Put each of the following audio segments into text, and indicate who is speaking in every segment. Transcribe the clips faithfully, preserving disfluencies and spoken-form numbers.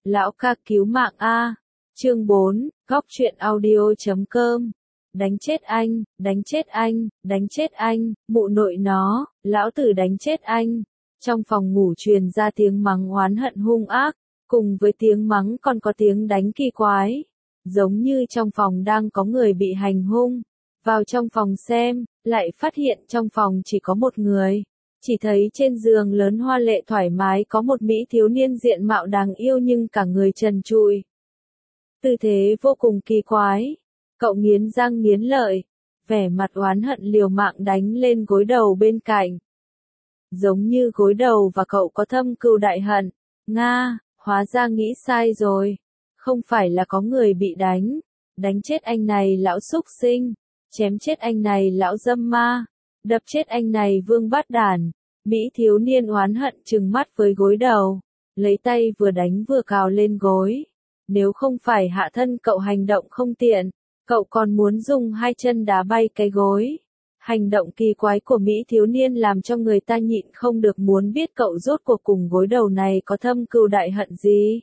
Speaker 1: Lão ca cứu mạng a. Chương bốn, góc truyện audio chấm com. Đánh chết anh, đánh chết anh, đánh chết anh, mụ nội nó, lão tử đánh chết anh. Trong phòng ngủ truyền ra tiếng mắng oán hận hung ác, cùng với tiếng mắng còn có tiếng đánh kỳ quái. Giống như trong phòng đang có người bị hành hung. Vào trong phòng xem, lại phát hiện trong phòng chỉ có một người. Chỉ thấy trên giường lớn hoa lệ thoải mái có một mỹ thiếu niên diện mạo đáng yêu nhưng cả người trần trụi. Tư thế vô cùng kỳ quái. Cậu nghiến răng nghiến lợi, vẻ mặt oán hận liều mạng đánh lên gối đầu bên cạnh. Giống như gối đầu và cậu có thâm cừu đại hận. Nga, hóa ra nghĩ sai rồi. Không phải là có người bị đánh. Đánh chết anh này lão súc sinh. Chém chết anh này lão dâm ma. Đập chết anh này vương bát đản. Mỹ thiếu niên oán hận trừng mắt với gối đầu. Lấy tay vừa đánh vừa cào lên gối. Nếu không phải hạ thân cậu hành động không tiện, cậu còn muốn dùng hai chân đá bay cái gối. Hành động kỳ quái của Mỹ thiếu niên làm cho người ta nhịn không được muốn biết cậu rốt cuộc cùng gối đầu này có thâm cừu đại hận gì.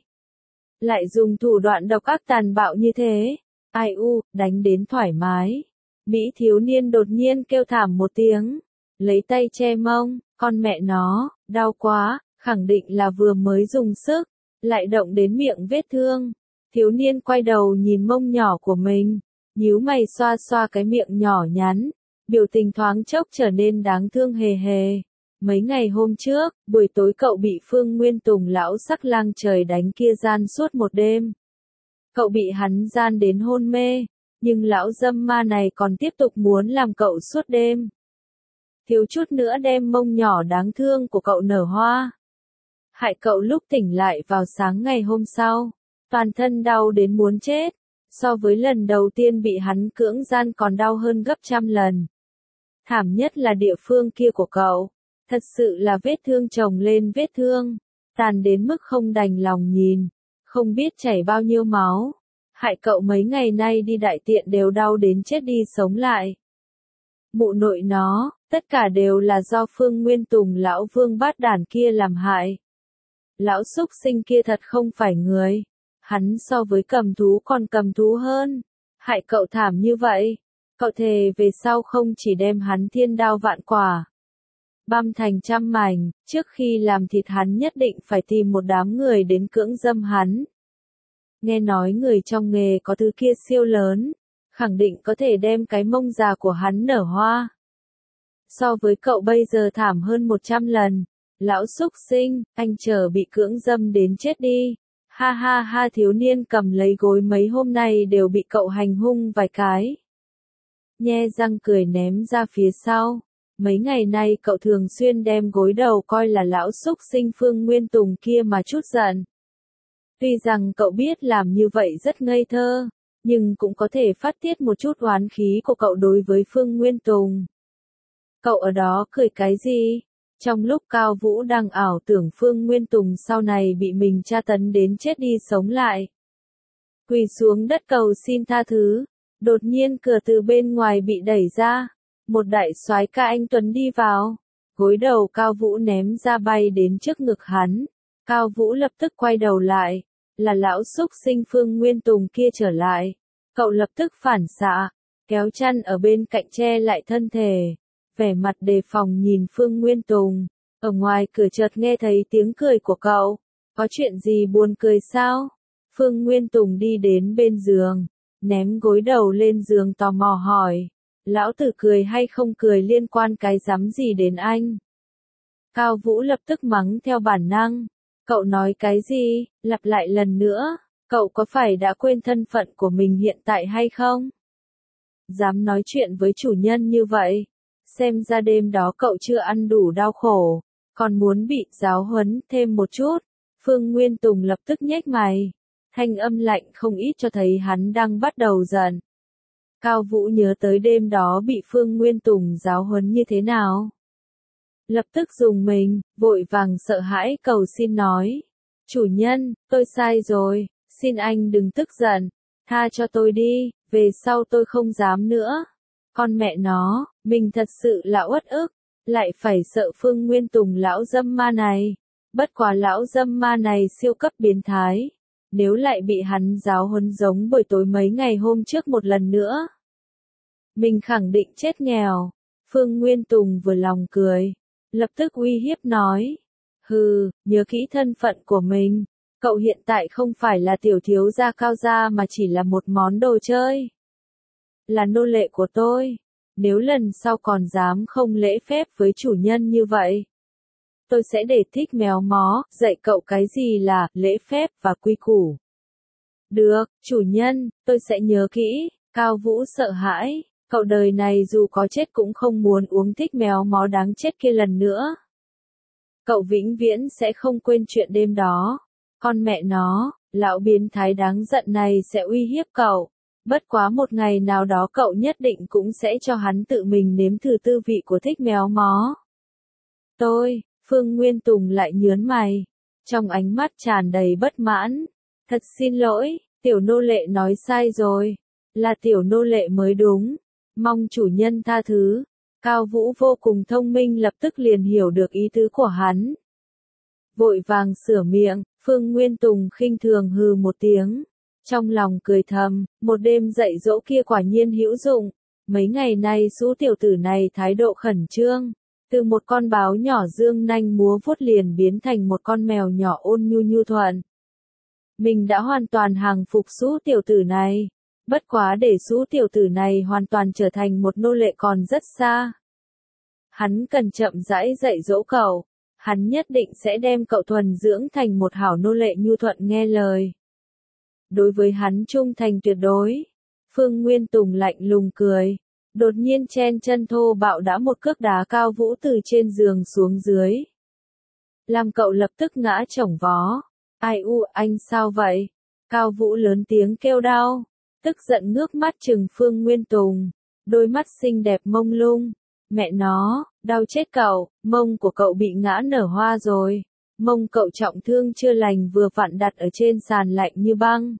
Speaker 1: Lại dùng thủ đoạn độc ác tàn bạo như thế. Ai u, đánh đến thoải mái. Mỹ thiếu niên đột nhiên kêu thảm một tiếng. Lấy tay che mông, con mẹ nó, đau quá, khẳng định là vừa mới dùng sức. Lại động đến miệng vết thương. Thiếu niên quay đầu nhìn mông nhỏ của mình, nhíu mày xoa xoa cái miệng nhỏ nhắn, biểu tình thoáng chốc trở nên đáng thương hề hề. Mấy ngày hôm trước, buổi tối cậu bị Phương Nguyên Tùng lão sắc lang trời đánh kia gian suốt một đêm. Cậu bị hắn gian đến hôn mê, nhưng lão dâm ma này còn tiếp tục muốn làm cậu suốt đêm. Thiếu chút nữa đem mông nhỏ đáng thương của cậu nở hoa. Hại cậu lúc tỉnh lại vào sáng ngày hôm sau, toàn thân đau đến muốn chết, so với lần đầu tiên bị hắn cưỡng gian còn đau hơn gấp trăm lần. Thảm nhất là địa phương kia của cậu, thật sự là vết thương chồng lên vết thương, tàn đến mức không đành lòng nhìn, không biết chảy bao nhiêu máu, hại cậu mấy ngày nay đi đại tiện đều đau đến chết đi sống lại. Mụ nội nó, tất cả đều là do Phương Nguyên Tùng lão vương bát đản kia làm hại. Lão súc sinh kia thật không phải người. Hắn so với cầm thú còn cầm thú hơn. Hại cậu thảm như vậy. Cậu thề về sau không chỉ đem hắn thiên đao vạn quả. Băm thành trăm mảnh, trước khi làm thịt hắn nhất định phải tìm một đám người đến cưỡng dâm hắn. Nghe nói người trong nghề có thứ kia siêu lớn. Khẳng định có thể đem cái mông già của hắn nở hoa. So với cậu bây giờ thảm hơn một trăm lần. Lão súc sinh, anh chờ bị cưỡng dâm đến chết đi. Ha ha ha, thiếu niên cầm lấy gối mấy hôm nay đều bị cậu hành hung vài cái. Nhe răng cười ném ra phía sau. Mấy ngày nay cậu thường xuyên đem gối đầu coi là lão súc sinh Phương Nguyên Tùng kia mà chút giận. Tuy rằng cậu biết làm như vậy rất ngây thơ, nhưng cũng có thể phát tiết một chút oán khí của cậu đối với Phương Nguyên Tùng. Cậu ở đó cười cái gì? Trong lúc Cao Vũ đang ảo tưởng Phương Nguyên Tùng sau này bị mình tra tấn đến chết đi sống lại. Quỳ xuống đất cầu xin tha thứ, đột nhiên cửa từ bên ngoài bị đẩy ra, một đại soái ca anh tuấn đi vào, gối đầu Cao Vũ ném ra bay đến trước ngực hắn. Cao Vũ lập tức quay đầu lại, là lão súc sinh Phương Nguyên Tùng kia trở lại. Cậu lập tức phản xạ, kéo chăn ở bên cạnh che lại thân thể. Vẻ mặt đề phòng nhìn Phương Nguyên Tùng, ở ngoài cửa chợt nghe thấy tiếng cười của cậu, có chuyện gì buồn cười sao? Phương Nguyên Tùng đi đến bên giường, ném gối đầu lên giường tò mò hỏi, lão tử cười hay không cười liên quan cái rắm gì đến anh? Cao Vũ lập tức mắng theo bản năng, cậu nói cái gì, lặp lại lần nữa, cậu có phải đã quên thân phận của mình hiện tại hay không? Dám nói chuyện với chủ nhân như vậy? Xem ra đêm đó cậu chưa ăn đủ đau khổ, còn muốn bị giáo huấn thêm một chút. Phương Nguyên Tùng lập tức nhếch mày, thanh âm lạnh không ít cho thấy hắn đang bắt đầu giận. Cao Vũ nhớ tới đêm đó bị Phương Nguyên Tùng giáo huấn như thế nào. Lập tức dùng mình, vội vàng sợ hãi cầu xin nói. Chủ nhân, tôi sai rồi, xin anh đừng tức giận, tha cho tôi đi, về sau tôi không dám nữa. Con mẹ nó, mình thật sự là uất ức, lại phải sợ Phương Nguyên Tùng lão dâm ma này. Bất quá lão dâm ma này siêu cấp biến thái, nếu lại bị hắn giáo huấn giống buổi tối mấy ngày hôm trước một lần nữa. Mình khẳng định chết nghèo. Phương Nguyên Tùng vừa lòng cười, lập tức uy hiếp nói. Hừ, nhớ kỹ thân phận của mình. Cậu hiện tại không phải là tiểu thiếu gia Cao gia mà chỉ là một món đồ chơi. Là nô lệ của tôi. Nếu lần sau còn dám không lễ phép với chủ nhân như vậy, tôi sẽ để Thích méo mó, dạy cậu cái gì là lễ phép và quy củ. Được, chủ nhân, tôi sẽ nhớ kỹ. Cao Vũ sợ hãi, cậu đời này dù có chết cũng không muốn uống Thích méo mó đáng chết kia lần nữa. Cậu vĩnh viễn sẽ không quên chuyện đêm đó. Con mẹ nó, lão biến thái đáng giận này sẽ uy hiếp cậu. Bất quá một ngày nào đó cậu nhất định cũng sẽ cho hắn tự mình nếm thử tư vị của Thích méo mó. Tôi, Phương Nguyên Tùng lại nhớn mày, trong ánh mắt tràn đầy bất mãn. Thật xin lỗi, tiểu nô lệ nói sai rồi. Là tiểu nô lệ mới đúng. Mong chủ nhân tha thứ. Cao Vũ vô cùng thông minh lập tức liền hiểu được ý tứ của hắn. Vội vàng sửa miệng, Phương Nguyên Tùng khinh thường hừ một tiếng. Trong lòng cười thầm, một đêm dạy dỗ kia quả nhiên hữu dụng. Mấy ngày nay số tiểu tử này thái độ khẩn trương. Từ một con báo nhỏ dương nanh múa vuốt liền biến thành một con mèo nhỏ ôn nhu nhu thuận. Mình đã hoàn toàn hàng phục số tiểu tử này. Bất quá để số tiểu tử này hoàn toàn trở thành một nô lệ còn rất xa. Hắn cần chậm rãi dạy dỗ cậu. Hắn nhất định sẽ đem cậu thuần dưỡng thành một hảo nô lệ nhu thuận nghe lời. Đối với hắn trung thành tuyệt đối. Phương Nguyên Tùng lạnh lùng cười. Đột nhiên chen chân thô bạo đã một cước đá Cao Vũ từ trên giường xuống dưới. Làm cậu lập tức ngã chổng vó. Ai u, anh sao vậy? Cao Vũ lớn tiếng kêu đau. Tức giận ngước mắt trừng Phương Nguyên Tùng. Đôi mắt xinh đẹp mông lung. Mẹ nó, đau chết cậu, mông của cậu bị ngã nở hoa rồi. Mông cậu trọng thương chưa lành vừa vặn đặt ở trên sàn lạnh như băng.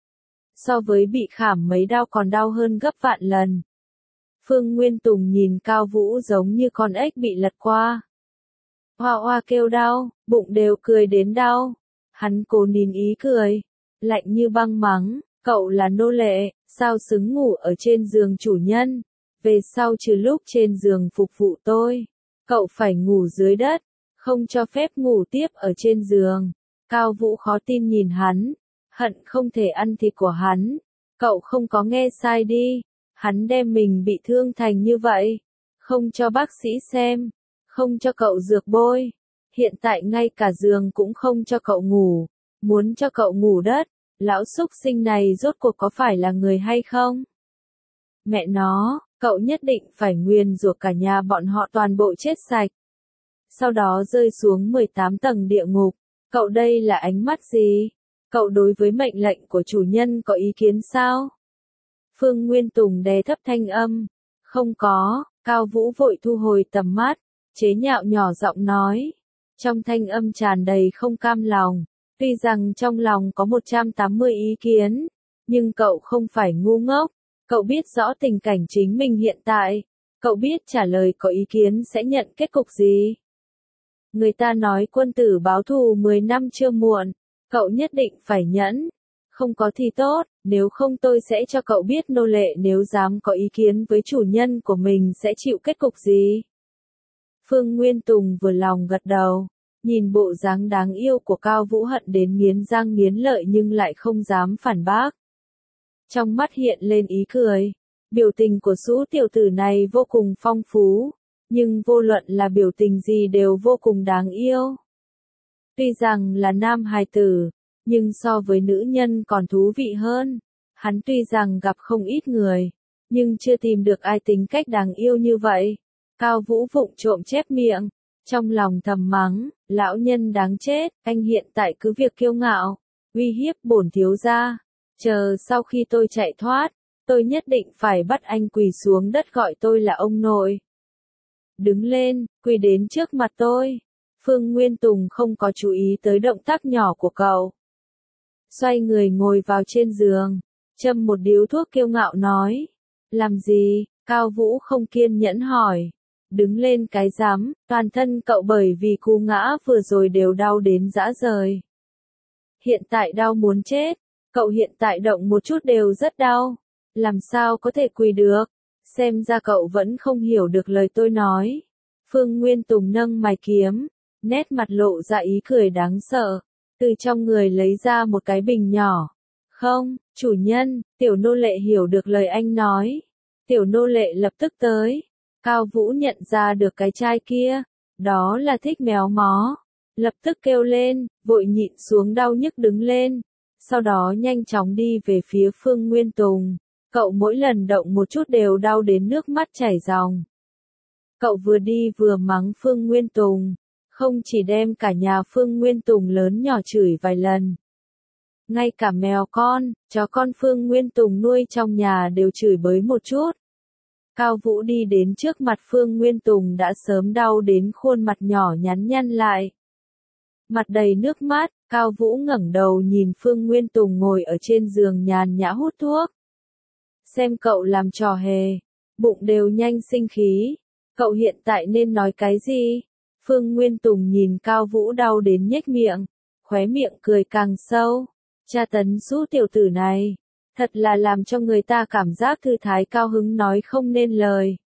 Speaker 1: So với bị khảm mấy đau còn đau hơn gấp vạn lần. Phương Nguyên Tùng nhìn Cao Vũ giống như con ếch bị lật qua. Hoa hoa kêu đau, bụng đều cười đến đau. Hắn cố nín ý cười, lạnh như băng mắng, cậu là nô lệ, sao xứng ngủ ở trên giường chủ nhân. Về sau trừ lúc trên giường phục vụ tôi, cậu phải ngủ dưới đất, không cho phép ngủ tiếp ở trên giường. Cao Vũ khó tin nhìn hắn, hận không thể ăn thịt của hắn. Cậu không có nghe sai đi, hắn đem mình bị thương thành như vậy, không cho bác sĩ xem, không cho cậu dược bôi, hiện tại ngay cả giường cũng không cho cậu ngủ, muốn cho cậu ngủ đất. Lão súc sinh này rốt cuộc có phải là người hay không? Mẹ nó, cậu nhất định phải nguyền rủa cả nhà bọn họ toàn bộ chết sạch. Sau đó rơi xuống mười tám tầng địa ngục. Cậu đây là ánh mắt gì? Cậu đối với mệnh lệnh của chủ nhân có ý kiến sao? Phương Nguyên Tùng đè thấp thanh âm. Không có, Cao Vũ vội thu hồi tầm mắt, chế nhạo nhỏ giọng nói. Trong thanh âm tràn đầy không cam lòng. Tuy rằng trong lòng có một trăm tám mươi ý kiến, nhưng cậu không phải ngu ngốc. Cậu biết rõ tình cảnh chính mình hiện tại. Cậu biết trả lời có ý kiến sẽ nhận kết cục gì. Người ta nói quân tử báo thù mười năm chưa muộn. Cậu nhất định phải nhẫn. Không có thì tốt, nếu không tôi sẽ cho cậu biết nô lệ nếu dám có ý kiến với chủ nhân của mình sẽ chịu kết cục gì. Phương Nguyên Tùng vừa lòng gật đầu. Nhìn bộ dáng đáng yêu của Cao Vũ hận đến nghiến răng nghiến lợi nhưng lại không dám phản bác. Trong mắt hiện lên ý cười. Biểu tình của Sũ tiểu tử này vô cùng phong phú, nhưng vô luận là biểu tình gì đều vô cùng đáng yêu. Tuy rằng là nam hài tử, nhưng so với nữ nhân còn thú vị hơn. Hắn tuy rằng gặp không ít người, nhưng chưa tìm được ai tính cách đáng yêu như vậy. Cao Vũ vụng trộm chép miệng, trong lòng thầm mắng, lão nhân đáng chết, anh hiện tại cứ việc kiêu ngạo, uy hiếp bổn thiếu gia. Chờ sau khi tôi chạy thoát, tôi nhất định phải bắt anh quỳ xuống đất gọi tôi là ông nội. Đứng lên, quỳ đến trước mặt tôi. Phương Nguyên Tùng không có chú ý tới động tác nhỏ của cậu. Xoay người ngồi vào trên giường, châm một điếu thuốc kiêu ngạo nói. Làm gì? Cao Vũ không kiên nhẫn hỏi. Đứng lên cái rắm, toàn thân cậu bởi vì cú ngã vừa rồi đều đau đến rã rời. Hiện tại đau muốn chết. Cậu hiện tại động một chút đều rất đau. Làm sao có thể quỳ được? Xem ra cậu vẫn không hiểu được lời tôi nói. Phương Nguyên Tùng nâng mày kiếm, nét mặt lộ ra ý cười đáng sợ. Từ trong người lấy ra một cái bình nhỏ. Không, chủ nhân, tiểu nô lệ hiểu được lời anh nói. Tiểu nô lệ lập tức tới. Cao Vũ nhận ra được cái chai kia. Đó là thích méo mó. Lập tức kêu lên, vội nhịn xuống đau nhức đứng lên. Sau đó nhanh chóng đi về phía Phương Nguyên Tùng. Cậu mỗi lần động một chút đều đau đến nước mắt chảy ròng. Cậu vừa đi vừa mắng Phương Nguyên Tùng. Không chỉ đem cả nhà Phương Nguyên Tùng lớn nhỏ chửi vài lần. Ngay cả mèo con, chó con Phương Nguyên Tùng nuôi trong nhà đều chửi bới một chút. Cao Vũ đi đến trước mặt Phương Nguyên Tùng đã sớm đau đến khuôn mặt nhỏ nhắn nhăn lại. Mặt đầy nước mắt, Cao Vũ ngẩng đầu nhìn Phương Nguyên Tùng ngồi ở trên giường nhàn nhã hút thuốc. Xem cậu làm trò hề, bụng đều nhanh sinh khí. Cậu hiện tại nên nói cái gì? Phương Nguyên Tùng nhìn Cao Vũ đau đến nhếch miệng, khóe miệng cười càng sâu. Cha tấn sú tiểu tử này, thật là làm cho người ta cảm giác thư thái cao hứng nói không nên lời.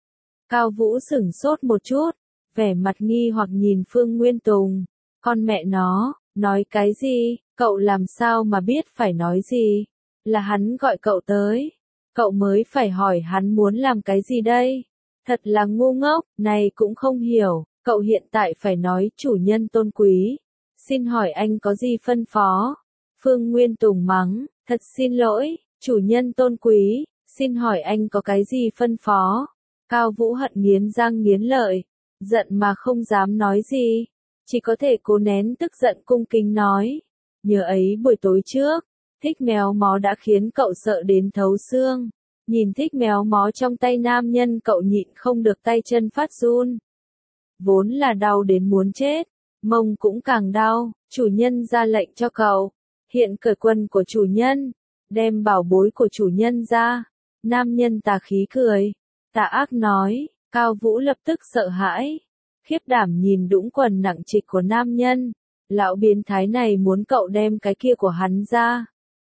Speaker 1: Cao Vũ sửng sốt một chút, vẻ mặt nghi hoặc nhìn Phương Nguyên Tùng. Con mẹ nó, nói cái gì, cậu làm sao mà biết phải nói gì? Là hắn gọi cậu tới. Cậu mới phải hỏi hắn muốn làm cái gì đây? Thật là ngu ngốc, này cũng không hiểu. Cậu hiện tại phải nói chủ nhân tôn quý. Xin hỏi anh có gì phân phó? Phương Nguyên Tùng mắng, thật xin lỗi, chủ nhân tôn quý, xin hỏi anh có cái gì phân phó? Cao Vũ hận nghiến răng nghiến lợi, giận mà không dám nói gì, chỉ có thể cố nén tức giận cung kính nói. Nhớ ấy buổi tối trước, thích méo mó đã khiến cậu sợ đến thấu xương. Nhìn thích méo mó trong tay nam nhân cậu nhịn không được tay chân phát run. Vốn là đau đến muốn chết, mông cũng càng đau, chủ nhân ra lệnh cho cậu. Hiện cởi quần của chủ nhân, đem bảo bối của chủ nhân ra. Nam nhân tà khí cười, tà ác nói, Cao Vũ lập tức sợ hãi. Khiếp đảm nhìn đũng quần nặng trịch của nam nhân. Lão biến thái này muốn cậu đem cái kia của hắn ra.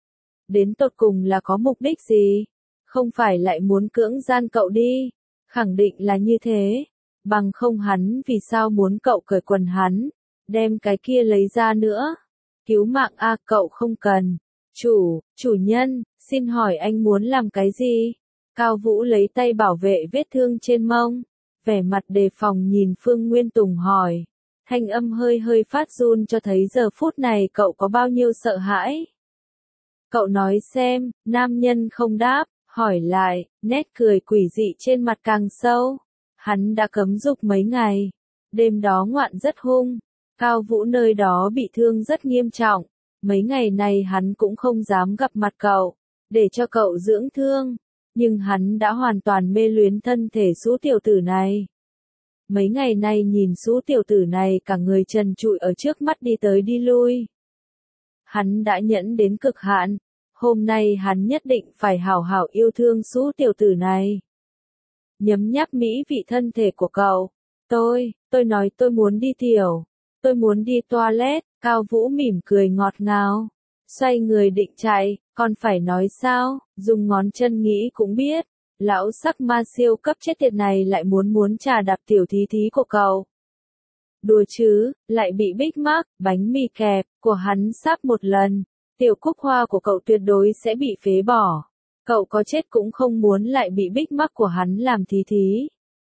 Speaker 1: Đến tột cùng là có mục đích gì? Không phải lại muốn cưỡng gian cậu đi. Khẳng định là như thế. Bằng không hắn vì sao muốn cậu cởi quần hắn. Đem cái kia lấy ra nữa. Cứu mạng a cậu không cần. Chủ, chủ nhân, xin hỏi anh muốn làm cái gì? Cao Vũ lấy tay bảo vệ vết thương trên mông. Vẻ mặt đề phòng nhìn Phương Nguyên Tùng hỏi. Thanh âm hơi hơi phát run cho thấy giờ phút này cậu có bao nhiêu sợ hãi. Cậu nói xem, nam nhân không đáp, hỏi lại, nét cười quỷ dị trên mặt càng sâu. Hắn đã cấm dục mấy ngày. Đêm đó ngoạn rất hung. Cao Vũ nơi đó bị thương rất nghiêm trọng. Mấy ngày này hắn cũng không dám gặp mặt cậu, để cho cậu dưỡng thương. Nhưng hắn đã hoàn toàn mê luyến thân thể sú tiểu tử này. Mấy ngày nay nhìn sú tiểu tử này cả người trần trụi ở trước mắt đi tới đi lui. Hắn đã nhẫn đến cực hạn. Hôm nay hắn nhất định phải hảo hảo yêu thương sú tiểu tử này. Nhấm nháp mỹ vị thân thể của cậu. Tôi, tôi nói tôi muốn đi tiểu. Tôi muốn đi toilet. Cao Vũ mỉm cười ngọt ngào. Xoay người định chạy, còn phải nói sao, dùng ngón chân nghĩ cũng biết. Lão sắc ma siêu cấp chết tiệt này lại muốn muốn trà đạp tiểu thí thí của cậu. Đùa chứ, lại bị Big Mac, bánh mì kẹp, của hắn sắp một lần. Tiểu cúc hoa của cậu tuyệt đối sẽ bị phế bỏ. Cậu có chết cũng không muốn lại bị Big Mac của hắn làm thí thí.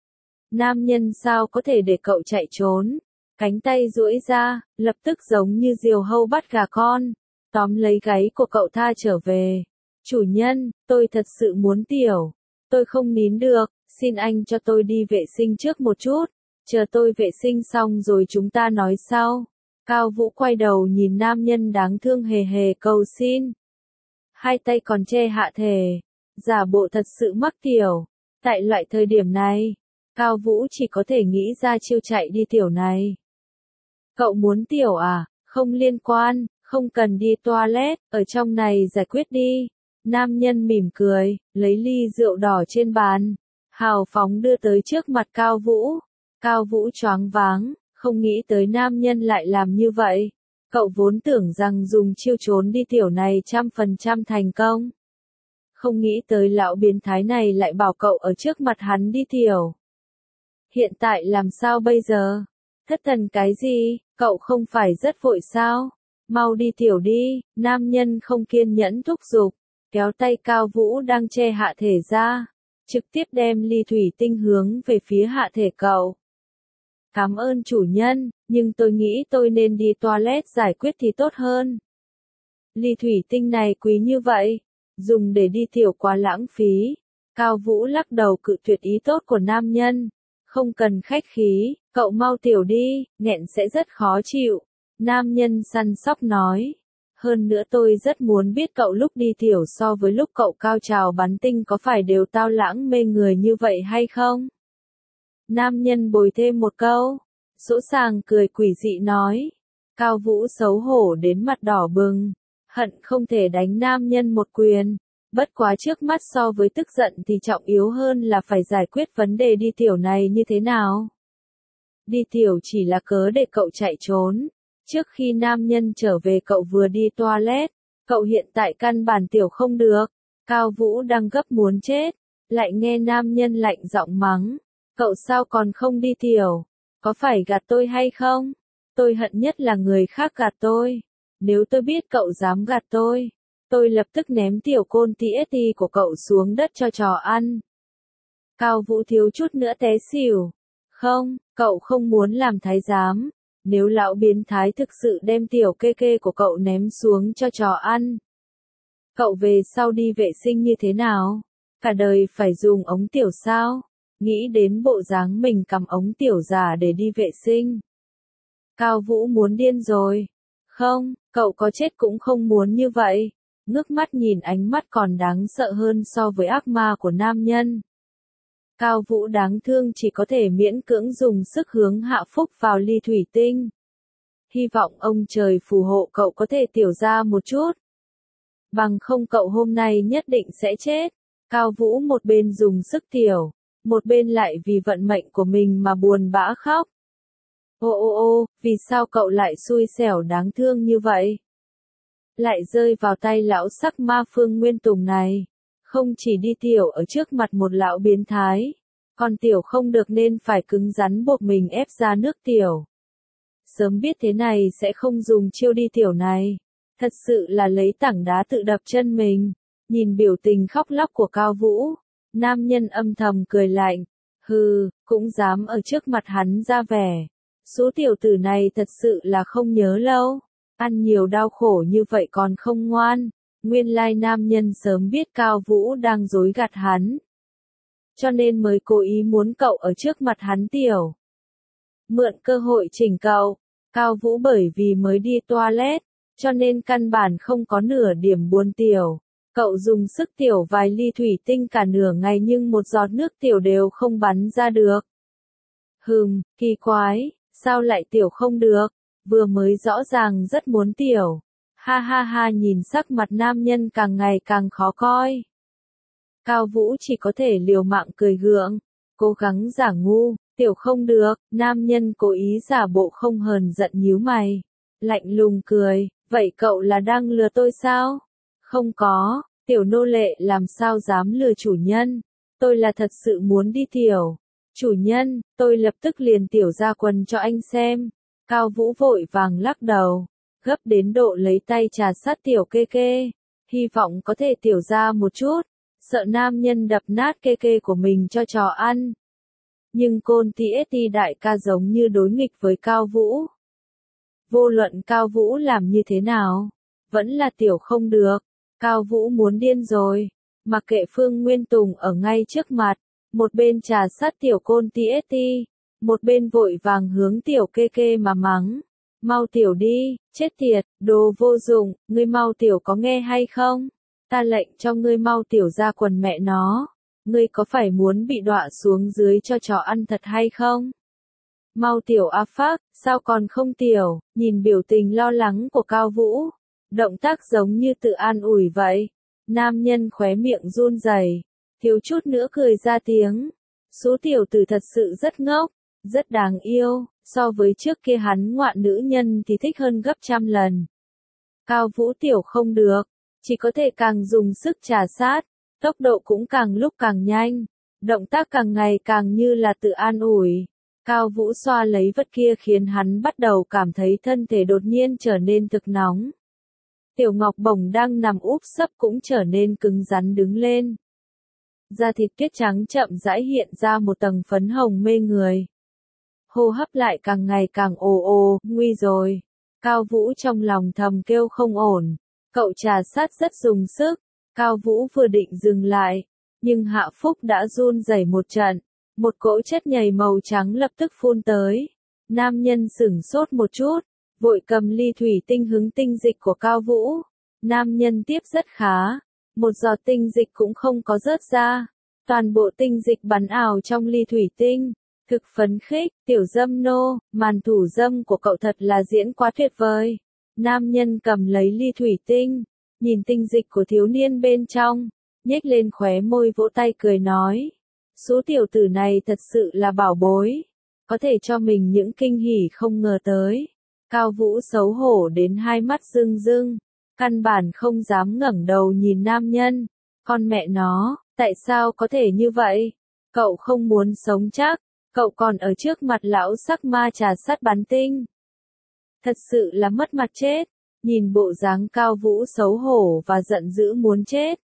Speaker 1: Nam nhân sao có thể để cậu chạy trốn. Cánh tay duỗi ra, lập tức giống như diều hâu bắt gà con. Tóm lấy gáy của cậu tha trở về. Chủ nhân, tôi thật sự muốn tiểu. Tôi không nín được, xin anh cho tôi đi vệ sinh trước một chút. Chờ tôi vệ sinh xong rồi chúng ta nói sau. Cao Vũ quay đầu nhìn nam nhân đáng thương hề hề cầu xin. Hai tay còn che hạ thể. Giả bộ thật sự mắc tiểu. Tại loại thời điểm này, Cao Vũ chỉ có thể nghĩ ra chiêu chạy đi tiểu này. Cậu muốn tiểu à? Không liên quan, không cần đi toilet, ở trong này giải quyết đi. Nam nhân mỉm cười, lấy ly rượu đỏ trên bàn, hào phóng đưa tới trước mặt Cao Vũ. Cao Vũ choáng váng, không nghĩ tới nam nhân lại làm như vậy. Cậu vốn tưởng rằng dùng chiêu trốn đi tiểu này trăm phần trăm thành công. Không nghĩ tới lão biến thái này lại bảo cậu ở trước mặt hắn đi tiểu. Hiện tại làm sao bây giờ? Thất thần cái gì, cậu không phải rất vội sao? Mau đi tiểu đi, nam nhân không kiên nhẫn thúc giục, kéo tay Cao Vũ đang che hạ thể ra, trực tiếp đem ly thủy tinh hướng về phía hạ thể cậu. Cảm ơn chủ nhân, nhưng tôi nghĩ tôi nên đi toilet giải quyết thì tốt hơn. Ly thủy tinh này quý như vậy, dùng để đi tiểu quá lãng phí. Cao Vũ lắc đầu cự tuyệt ý tốt của nam nhân. Không cần khách khí, cậu mau tiểu đi, nghẹn sẽ rất khó chịu. Nam nhân săn sóc nói. Hơn nữa tôi rất muốn biết cậu lúc đi tiểu so với lúc cậu cao trào bắn tinh có phải đều tao lãng mê người như vậy hay không? Nam nhân bồi thêm một câu. Dỗ sàng cười quỷ dị nói. Cao Vũ xấu hổ đến mặt đỏ bừng. Hận không thể đánh nam nhân một quyền. Bất quá trước mắt so với tức giận thì trọng yếu hơn là phải giải quyết vấn đề đi tiểu này như thế nào. Đi tiểu chỉ là cớ để cậu chạy trốn. Trước khi nam nhân trở về cậu vừa đi toilet. Cậu hiện tại căn bản tiểu không được. Cao Vũ đang gấp muốn chết. Lại nghe nam nhân lạnh giọng mắng. Cậu sao còn không đi tiểu? Có phải gạt tôi hay không? Tôi hận nhất là người khác gạt tôi. Nếu tôi biết cậu dám gạt tôi, tôi lập tức ném tiểu côn tê ét tê của cậu xuống đất cho chó ăn. Cao Vũ thiếu chút nữa té xỉu. Không, cậu không muốn làm thái giám. Nếu lão biến thái thực sự đem tiểu kê kê của cậu ném xuống cho chó ăn, cậu về sau đi vệ sinh như thế nào? Cả đời phải dùng ống tiểu sao? Nghĩ đến bộ dáng mình cầm ống tiểu giả để đi vệ sinh. Cao Vũ muốn điên rồi. Không, cậu có chết cũng không muốn như vậy. Ngước mắt nhìn ánh mắt còn đáng sợ hơn so với ác ma của nam nhân. Cao Vũ đáng thương chỉ có thể miễn cưỡng dùng sức hướng hạ phúc vào ly thủy tinh. Hy vọng ông trời phù hộ cậu có thể tiểu ra một chút. Bằng không cậu hôm nay nhất định sẽ chết. Cao Vũ một bên dùng sức tiểu, một bên lại vì vận mệnh của mình mà buồn bã khóc. Ô ô ô, vì sao cậu lại xui xẻo đáng thương như vậy? Lại rơi vào tay lão sắc ma Phương Nguyên Tùng này. Không chỉ đi tiểu ở trước mặt một lão biến thái, còn tiểu không được nên phải cứng rắn buộc mình ép ra nước tiểu. Sớm biết thế này sẽ không dùng chiêu đi tiểu này. Thật sự là lấy tảng đá tự đập chân mình. Nhìn biểu tình khóc lóc của Cao Vũ, nam nhân âm thầm cười lạnh. Hừ, cũng dám ở trước mặt hắn ra vẻ. Số tiểu tử này thật sự là không nhớ lâu. Ăn nhiều đau khổ như vậy còn không ngoan. Nguyên lai nam nhân sớm biết Cao Vũ đang dối gạt hắn. Cho nên mới cố ý muốn cậu ở trước mặt hắn tiểu. Mượn cơ hội chỉnh cậu. Cao Vũ bởi vì mới đi toilet, cho nên căn bản không có nửa điểm buồn tiểu. Cậu dùng sức tiểu vài ly thủy tinh cả nửa ngày nhưng một giọt nước tiểu đều không bắn ra được. Hừm, kỳ quái, sao lại tiểu không được? Vừa mới rõ ràng rất muốn tiểu. Ha ha ha, nhìn sắc mặt nam nhân càng ngày càng khó coi. Cao Vũ chỉ có thể liều mạng cười gượng, cố gắng giả ngu, tiểu không được, nam nhân cố ý giả bộ không hờn giận nhíu mày. Lạnh lùng cười, vậy cậu là đang lừa tôi sao? Không có, tiểu nô lệ làm sao dám lừa chủ nhân, tôi là thật sự muốn đi tiểu. Chủ nhân, tôi lập tức liền tiểu ra quần cho anh xem. Cao Vũ vội vàng lắc đầu, gấp đến độ lấy tay trà sát tiểu kê kê, hy vọng có thể tiểu ra một chút, sợ nam nhân đập nát kê kê của mình cho chó ăn. Nhưng côn tê ét tê đại ca giống như đối nghịch với Cao Vũ. Vô luận Cao Vũ làm như thế nào, vẫn là tiểu không được. Cao Vũ muốn điên rồi, mặc kệ Phương Nguyên Tùng ở ngay trước mặt, một bên trà sát tiểu côn tê ét tê, một bên vội vàng hướng tiểu kê kê mà mắng. Mau tiểu đi, chết tiệt, đồ vô dụng, ngươi mau tiểu có nghe hay không? Ta lệnh cho ngươi mau tiểu ra quần mẹ nó. Ngươi có phải muốn bị đọa xuống dưới cho chó ăn thật hay không? Mau tiểu a phác, sao còn không tiểu? Nhìn biểu tình lo lắng của Cao Vũ, động tác giống như tự an ủi vậy. Nam nhân khóe miệng run rẩy, thiếu chút nữa cười ra tiếng. Số tiểu tử thật sự rất ngốc. rất đáng yêu, so với trước kia hắn ngoạn nữ nhân thì thích hơn gấp trăm lần. Cao Vũ Tiểu không được, chỉ có thể càng dùng sức trà sát, tốc độ cũng càng lúc càng nhanh, động tác càng ngày càng như là tự an ủi. Cao Vũ xoa lấy vật kia khiến hắn bắt đầu cảm thấy thân thể đột nhiên trở nên thực nóng. Tiểu Ngọc Bổng đang nằm úp sấp cũng trở nên cứng rắn đứng lên. Da thịt tuyết trắng chậm rãi hiện ra một tầng phấn hồng mê người. Hô hấp lại càng ngày càng ồ ồ, nguy rồi. Cao Vũ trong lòng thầm kêu không ổn. Cậu trà sát rất dùng sức. Cao Vũ vừa định dừng lại, nhưng Hạ Phúc đã run rẩy một trận. Một cỗ chất nhầy màu trắng lập tức phun tới. Nam nhân sửng sốt một chút, vội cầm ly thủy tinh hứng tinh dịch của Cao Vũ. Nam nhân tiếp rất khá. Một giọt tinh dịch cũng không có rớt ra. Toàn bộ tinh dịch bắn ảo trong ly thủy tinh. Thực phấn khích, tiểu dâm nô, màn thủ dâm của cậu thật là diễn quá tuyệt vời. Nam nhân cầm lấy ly thủy tinh, nhìn tinh dịch của thiếu niên bên trong, nhếch lên khóe môi vỗ tay cười nói. Số tiểu tử này thật sự là bảo bối, có thể cho mình những kinh hỉ không ngờ tới. Cao Vũ xấu hổ đến hai mắt rưng rưng, căn bản không dám ngẩng đầu nhìn nam nhân. Con mẹ nó, tại sao có thể như vậy? Cậu không muốn sống chắc, cậu còn ở trước mặt lão sắc ma trà sát bắn tinh. Thật sự là mất mặt chết, nhìn bộ dáng Cao Vũ xấu hổ và giận dữ muốn chết.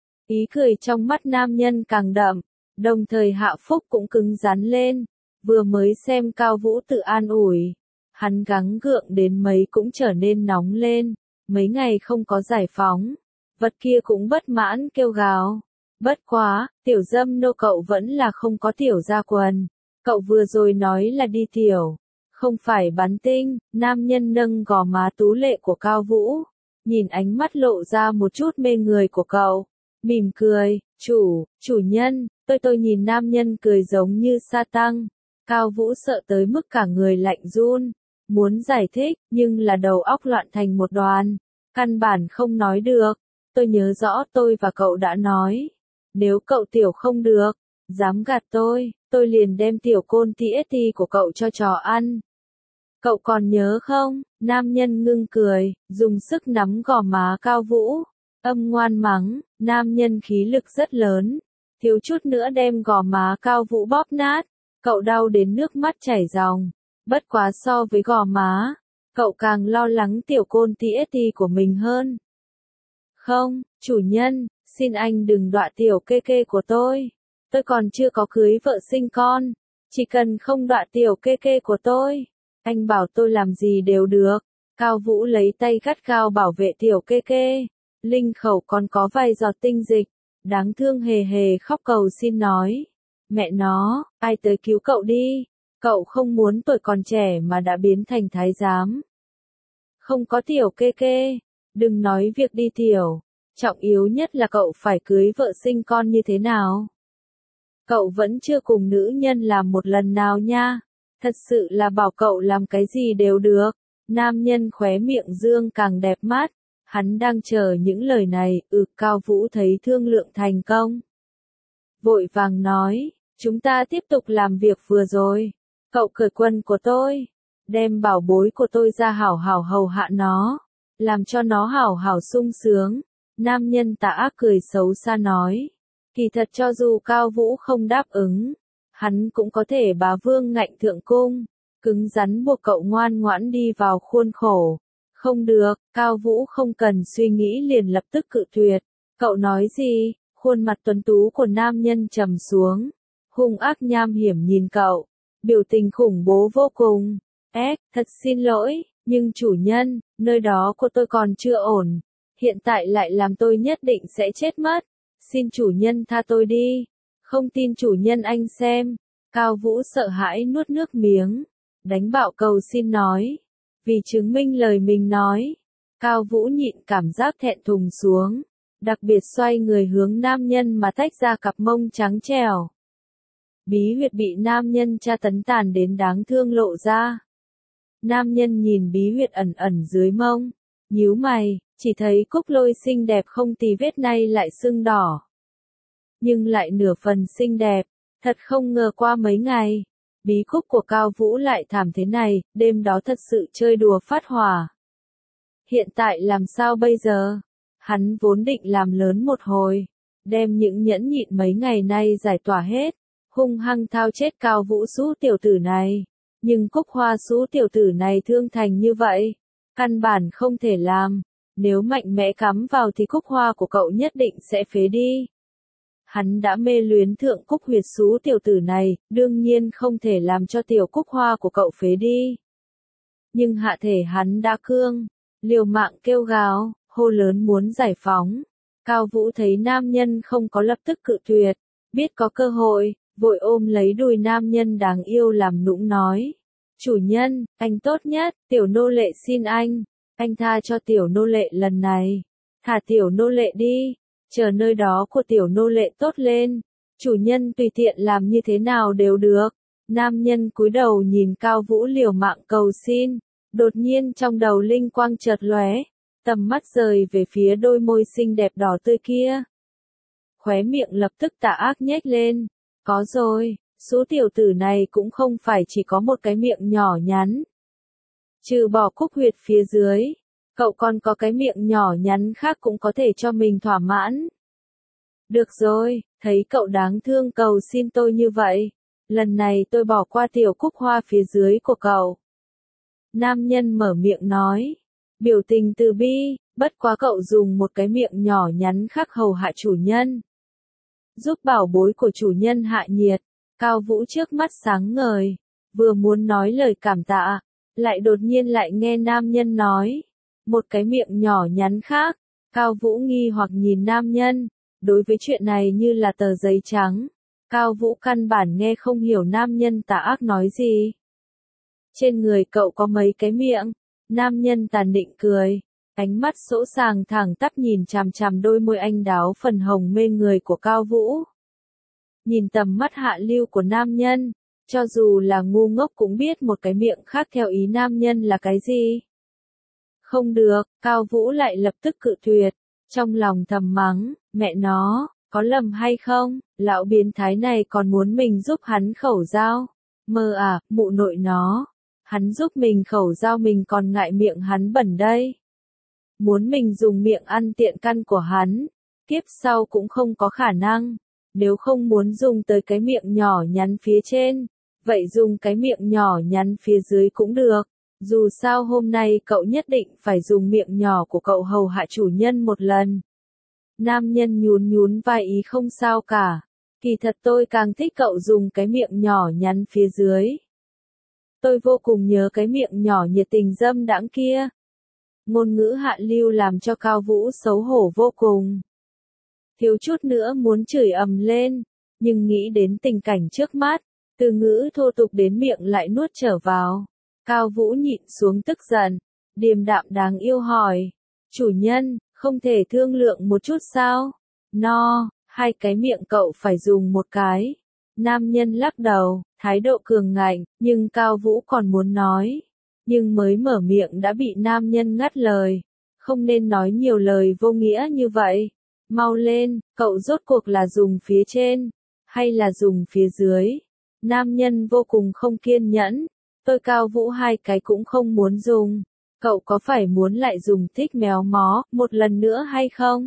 Speaker 1: Ý cười trong mắt nam nhân càng đậm, đồng thời Hạ Phúc cũng cứng rắn lên, vừa mới xem Cao Vũ tự an ủi. Hắn gắng gượng đến mấy cũng trở nên nóng lên, mấy ngày không có giải phóng, vật kia cũng bất mãn kêu gào. Bất quá, tiểu dâm nô cậu vẫn là không có tiểu ra quần, cậu vừa rồi nói là đi tiểu, không phải bắn tinh. Nam nhân nâng gò má tú lệ của Cao Vũ, nhìn ánh mắt lộ ra một chút mê người của cậu, mỉm cười, chủ, chủ nhân, tôi tôi nhìn nam nhân cười giống như sa tăng. Cao Vũ sợ tới mức cả người lạnh run, muốn giải thích, nhưng là đầu óc loạn thành một đoàn, căn bản không nói được. Tôi nhớ rõ tôi và cậu đã nói, nếu cậu tiểu không được, dám gạt tôi, tôi liền đem tiểu côn tê ét tê của cậu cho chó ăn. Cậu còn nhớ không? Nam nhân ngưng cười, dùng sức nắm gò má Cao Vũ, âm ngoan mắng. Nam nhân khí lực rất lớn, thiếu chút nữa đem gò má Cao Vũ bóp nát. Cậu đau đến nước mắt chảy ròng. Bất quá so với gò má, cậu càng lo lắng tiểu côn tê ét tê của mình hơn. Không, chủ nhân, xin anh đừng đọa tiểu kê kê của tôi. Tôi còn chưa có cưới vợ sinh con, chỉ cần không đọa tiểu kê kê của tôi, anh bảo tôi làm gì đều được. Cao Vũ lấy tay gắt gao bảo vệ tiểu kê kê, linh khẩu còn có vài giọt tinh dịch, đáng thương hề hề khóc cầu xin nói. Mẹ nó, ai tới cứu cậu đi, cậu không muốn tuổi còn trẻ mà đã biến thành thái giám. Không có tiểu kê kê, đừng nói việc đi tiểu, trọng yếu nhất là cậu phải cưới vợ sinh con như thế nào. Cậu vẫn chưa cùng nữ nhân làm một lần nào nha, thật sự là bảo cậu làm cái gì đều được. Nam nhân khóe miệng dương càng đẹp mắt, hắn đang chờ những lời này. Ừ, Cao Vũ thấy thương lượng thành công, vội vàng nói, chúng ta tiếp tục làm việc vừa rồi. Cậu cởi quần của tôi, đem bảo bối của tôi ra hảo hảo hầu hạ nó, làm cho nó hảo hảo sung sướng. Nam nhân tà ác cười xấu xa nói, kỳ thật cho dù Cao Vũ không đáp ứng, hắn cũng có thể bá vương ngạnh thượng cung, cứng rắn buộc cậu ngoan ngoãn đi vào khuôn khổ. Không được, Cao Vũ không cần suy nghĩ liền lập tức cự tuyệt. Cậu nói gì? Khuôn mặt tuấn tú của nam nhân trầm xuống, hung ác nham hiểm nhìn cậu, biểu tình khủng bố vô cùng. Ếch, thật xin lỗi, nhưng chủ nhân, nơi đó của tôi còn chưa ổn, hiện tại lại làm tôi nhất định sẽ chết mất. Xin chủ nhân tha tôi đi, không tin chủ nhân anh xem. Cao Vũ sợ hãi nuốt nước miếng, đánh bạo cầu xin nói, vì chứng minh lời mình nói. Cao Vũ nhịn cảm giác thẹn thùng xuống, đặc biệt xoay người hướng nam nhân mà tách ra cặp mông trắng trẻo. Bí huyệt bị nam nhân tra tấn tàn đến đáng thương lộ ra. Nam nhân nhìn bí huyệt ẩn ẩn dưới mông, nhíu mày, chỉ thấy cúc lôi xinh đẹp không tì vết nay lại sưng đỏ. Nhưng lại nửa phần xinh đẹp, thật không ngờ qua mấy ngày, Bí khúc của Cao Vũ lại thảm thế này, đêm đó thật sự chơi đùa phát hỏa. Hiện tại làm sao bây giờ? Hắn vốn định làm lớn một hồi, đem những nhẫn nhịn mấy ngày nay giải tỏa hết, hung hăng thao chết Cao Vũ Sú tiểu tử này. Nhưng Cúc Hoa Sú tiểu tử này thương thành như vậy, căn bản không thể làm. Nếu mạnh mẽ cắm vào thì Cúc Hoa của cậu nhất định sẽ phế đi. Hắn đã mê luyến thượng Cúc Huyệt Sú tiểu tử này, đương nhiên không thể làm cho tiểu Cúc Hoa của cậu phế đi. Nhưng hạ thể hắn đã cương, liều mạng kêu gào, hô lớn muốn giải phóng. Cao Vũ thấy nam nhân không có lập tức cự tuyệt, biết có cơ hội, vội ôm lấy đùi nam nhân đáng yêu làm nũng nói. Chủ nhân, anh tốt nhất, tiểu nô lệ xin anh, anh tha cho tiểu nô lệ lần này. Thả tiểu nô lệ đi, chờ nơi đó của tiểu nô lệ tốt lên. Chủ nhân tùy tiện làm như thế nào đều được. Nam nhân cúi đầu nhìn Cao Vũ liều mạng cầu xin, đột nhiên trong đầu linh quang chợt lóe, tầm mắt rời về phía đôi môi xinh đẹp đỏ tươi kia. Khóe miệng lập tức tà ác nhếch lên, có rồi, số tiểu tử này cũng không phải chỉ có một cái miệng nhỏ nhắn. Trừ bỏ Cúc Huyệt phía dưới, cậu còn có cái miệng nhỏ nhắn khác cũng có thể cho mình thỏa mãn. Được rồi, thấy cậu đáng thương cầu xin tôi như vậy, lần này tôi bỏ qua tiểu Cúc Hoa phía dưới của cậu. Nam nhân mở miệng nói, biểu tình từ bi, bất quá cậu dùng một cái miệng nhỏ nhắn khác hầu hạ chủ nhân. Giúp bảo bối của chủ nhân hạ nhiệt, Cao Vũ trước mắt sáng ngời, vừa muốn nói lời cảm tạ, lại đột nhiên lại nghe nam nhân nói, một cái miệng nhỏ nhắn khác. Cao Vũ nghi hoặc nhìn nam nhân, đối với chuyện này như là tờ giấy trắng. Cao Vũ căn bản nghe không hiểu nam nhân tà ác nói gì. Trên người cậu có mấy cái miệng, nam nhân tàn định cười, ánh mắt sỗ sàng thẳng tắp nhìn chằm chằm đôi môi anh đào phần hồng mê người của Cao Vũ. Nhìn tầm mắt hạ lưu của nam nhân, cho dù là ngu ngốc cũng biết một cái miệng khác theo ý nam nhân là cái gì. Không được, Cao Vũ lại lập tức cự tuyệt, trong lòng thầm mắng, mẹ nó, có lầm hay không, lão biến thái này còn muốn mình giúp hắn khẩu giao. Mơ à, mụ nội nó, hắn giúp mình khẩu giao mình còn ngại miệng hắn bẩn đây. Muốn mình dùng miệng ăn tiện căn của hắn, kiếp sau cũng không có khả năng. Nếu không muốn dùng tới cái miệng nhỏ nhắn phía trên, vậy dùng cái miệng nhỏ nhắn phía dưới cũng được. Dù sao hôm nay cậu nhất định phải dùng miệng nhỏ của cậu hầu hạ chủ nhân một lần. Nam nhân nhún nhún vai ý không sao cả. Kỳ thật tôi càng thích cậu dùng cái miệng nhỏ nhắn phía dưới. Tôi vô cùng nhớ cái miệng nhỏ nhiệt tình dâm đãng kia. Ngôn ngữ hạ lưu làm cho Cao Vũ xấu hổ vô cùng. Thiếu chút nữa muốn chửi ầm lên, nhưng nghĩ đến tình cảnh trước mắt, từ ngữ thô tục đến miệng lại nuốt trở vào. Cao Vũ nhịn xuống tức giận, điềm đạm đáng yêu hỏi, chủ nhân, không thể thương lượng một chút sao? No, hai cái miệng cậu phải dùng một cái. Nam nhân lắc đầu, thái độ cường ngạnh, nhưng Cao Vũ còn muốn nói. Nhưng mới mở miệng đã bị nam nhân ngắt lời. Không nên nói nhiều lời vô nghĩa như vậy. Mau lên, cậu rốt cuộc là dùng phía trên, hay là dùng phía dưới? Nam nhân vô cùng không kiên nhẫn. Tôi Cao Vũ hai cái cũng không muốn dùng. Cậu có phải muốn lại dùng thích méo mó, một lần nữa hay không?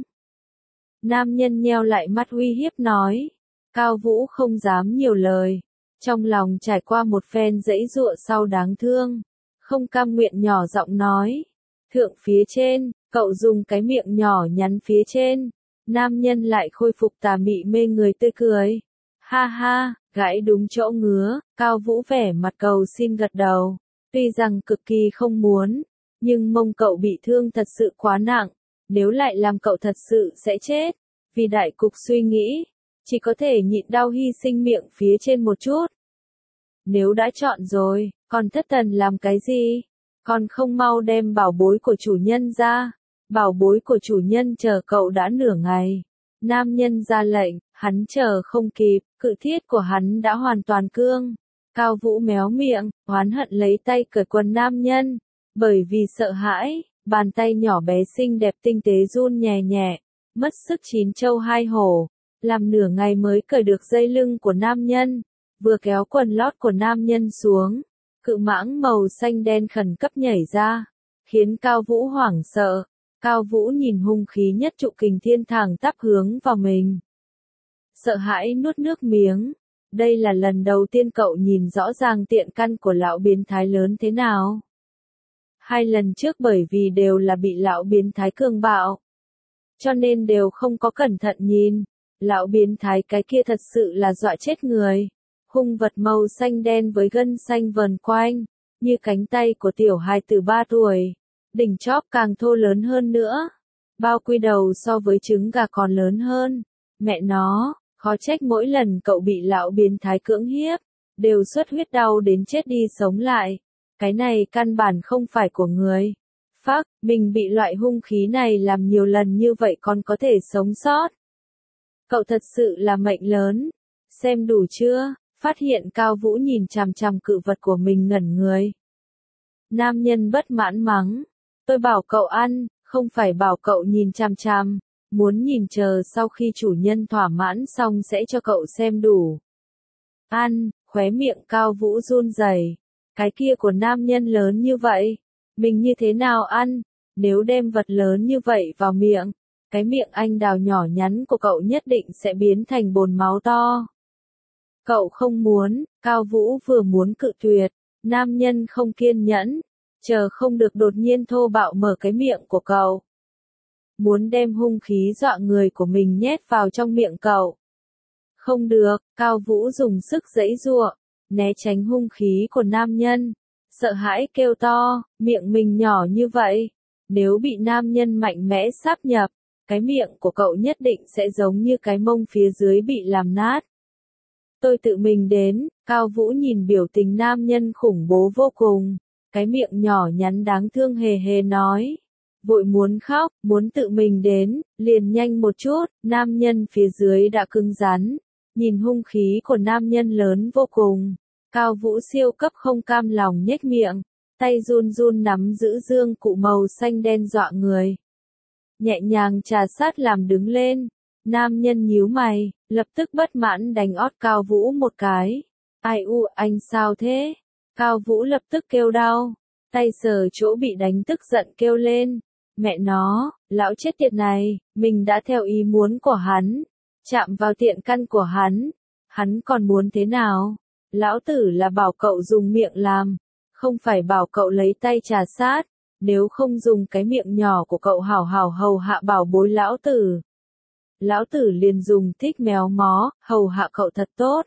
Speaker 1: Nam nhân nheo lại mắt uy hiếp nói. Cao Vũ không dám nhiều lời. Trong lòng trải qua một phen dãy dụa sau đáng thương. Không cam nguyện nhỏ giọng nói. Thượng phía trên, cậu dùng cái miệng nhỏ nhắn phía trên. Nam nhân lại khôi phục tà mị mê người tươi cười. Ha ha, gãi đúng chỗ ngứa, Cao Vũ vẻ mặt cầu xin gật đầu. Tuy rằng cực kỳ không muốn, nhưng mông cậu bị thương thật sự quá nặng. Nếu lại làm cậu thật sự sẽ chết. Vì đại cục suy nghĩ, chỉ có thể nhịn đau hy sinh miệng phía trên một chút. Nếu đã chọn rồi, còn thất thần làm cái gì? Còn không mau đem bảo bối của chủ nhân ra. Bảo bối của chủ nhân chờ cậu đã nửa ngày. Nam nhân ra lệnh, hắn chờ không kịp, cự thiết của hắn đã hoàn toàn cương. Cao Vũ méo miệng, oán hận lấy tay cởi quần nam nhân. Bởi vì sợ hãi, bàn tay nhỏ bé xinh đẹp tinh tế run nhẹ nhẹ, mất sức chín châu hai hổ. Làm nửa ngày mới cởi được dây lưng của nam nhân. vừa kéo quần lót của nam nhân xuống, cự mãng màu xanh đen khẩn cấp nhảy ra, khiến Cao Vũ hoảng sợ. Cao Vũ nhìn hung khí nhất trụ kình thiên thẳng tắp hướng vào mình. Sợ hãi nuốt nước miếng, đây là lần đầu tiên cậu nhìn rõ ràng tiện căn của lão biến thái lớn thế nào. Hai lần trước bởi vì đều là bị lão biến thái cường bạo, cho nên đều không có cẩn thận nhìn. Lão biến thái cái kia thật sự là dọa chết người. Hung vật màu xanh đen với gân xanh vờn quanh, như cánh tay của tiểu hài tử ba tuổi. Đỉnh chóp càng thô lớn hơn nữa. Bao quy đầu so với trứng gà còn lớn hơn. Mẹ nó, khó trách mỗi lần cậu bị lão biến thái cưỡng hiếp, đều xuất huyết đau đến chết đi sống lại. Cái này căn bản không phải của người. Phác, mình bị loại hung khí này làm nhiều lần như vậy còn có thể sống sót. Cậu thật sự là mệnh lớn. Xem đủ chưa? Phát hiện Cao Vũ nhìn chằm chằm cự vật của mình ngẩn người. Nam nhân bất mãn mắng. Tôi bảo cậu ăn, không phải bảo cậu nhìn chằm chằm. Muốn nhìn chờ sau khi chủ nhân thỏa mãn xong sẽ cho cậu xem đủ. Ăn, khóe miệng Cao Vũ run rẩy. Cái kia của nam nhân lớn như vậy. Mình như thế nào ăn? Nếu đem vật lớn như vậy vào miệng, cái miệng anh đào nhỏ nhắn của cậu nhất định sẽ biến thành bồn máu to. Cậu không muốn, Cao Vũ vừa muốn cự tuyệt, nam nhân không kiên nhẫn, chờ không được đột nhiên thô bạo mở cái miệng của cậu. Muốn đem hung khí dọa người của mình nhét vào trong miệng cậu. Không được, Cao Vũ dùng sức giãy giụa, né tránh hung khí của nam nhân, sợ hãi kêu to, miệng mình nhỏ như vậy, nếu bị nam nhân mạnh mẽ sáp nhập, cái miệng của cậu nhất định sẽ giống như cái mông phía dưới bị làm nát. Tôi tự mình đến, Cao Vũ nhìn biểu tình nam nhân khủng bố vô cùng, cái miệng nhỏ nhắn đáng thương hề hề nói. Vội muốn khóc, muốn tự mình đến, liền nhanh một chút, nam nhân phía dưới đã cứng rắn, nhìn hung khí của nam nhân lớn vô cùng. Cao Vũ siêu cấp không cam lòng nhếch miệng, tay run run nắm giữ dương cụ màu xanh đen dọa người. Nhẹ nhàng trà sát làm đứng lên, nam nhân nhíu mày, lập tức bất mãn đánh ót Cao Vũ một cái. Ai u, anh sao thế? Cao Vũ lập tức kêu đau, tay sờ chỗ bị đánh tức giận kêu lên. Mẹ nó, lão chết tiệt này, mình đã theo ý muốn của hắn, chạm vào tiện căn của hắn, hắn còn muốn thế nào? Lão tử là bảo cậu dùng miệng làm, không phải bảo cậu lấy tay trà sát, nếu không dùng cái miệng nhỏ của cậu hảo hảo hầu hạ bảo bối lão tử. Lão tử liền dùng thích méo mó, hầu hạ cậu thật tốt.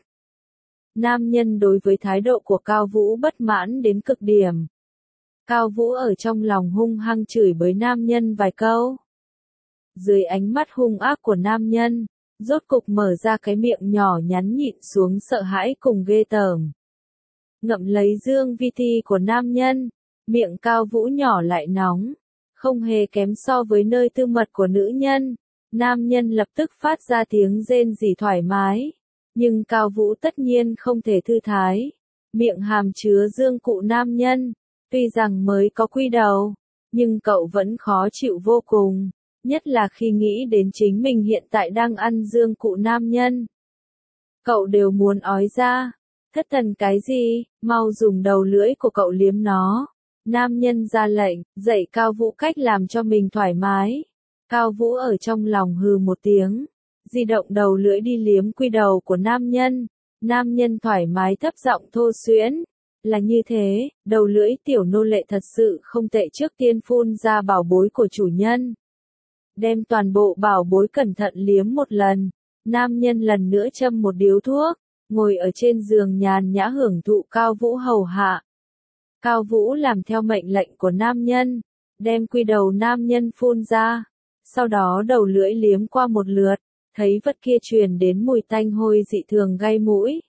Speaker 1: Nam nhân đối với thái độ của Cao Vũ bất mãn đến cực điểm. Cao Vũ ở trong lòng hung hăng chửi bới nam nhân vài câu. Dưới ánh mắt hung ác của nam nhân, rốt cục mở ra cái miệng nhỏ nhắn nhịn xuống sợ hãi cùng ghê tởm. Ngậm lấy dương vi thi của nam nhân, miệng Cao Vũ nhỏ lại nóng, không hề kém so với nơi tư mật của nữ nhân. Nam nhân lập tức phát ra tiếng rên rỉ thoải mái, nhưng Cao Vũ tất nhiên không thể thư thái. Miệng hàm chứa dương cụ nam nhân, tuy rằng mới có quy đầu, nhưng cậu vẫn khó chịu vô cùng, nhất là khi nghĩ đến chính mình hiện tại đang ăn dương cụ nam nhân. Cậu đều muốn ói ra, thất thần cái gì, mau dùng đầu lưỡi của cậu liếm nó. Nam nhân ra lệnh, dạy Cao Vũ cách làm cho mình thoải mái. Cao Vũ ở trong lòng hừ một tiếng, di động đầu lưỡi đi liếm quy đầu của nam nhân. Nam nhân thoải mái thấp giọng thô xuyễn. Là như thế, đầu lưỡi tiểu nô lệ thật sự không tệ, trước tiên phun ra bảo bối của chủ nhân. Đem toàn bộ bảo bối cẩn thận liếm một lần. Nam nhân lần nữa châm một điếu thuốc, ngồi ở trên giường nhàn nhã hưởng thụ Cao Vũ hầu hạ. Cao Vũ làm theo mệnh lệnh của nam nhân, đem quy đầu nam nhân phun ra. Sau đó đầu lưỡi liếm qua một lượt, thấy vật kia truyền đến mùi tanh hôi dị thường gây mũi.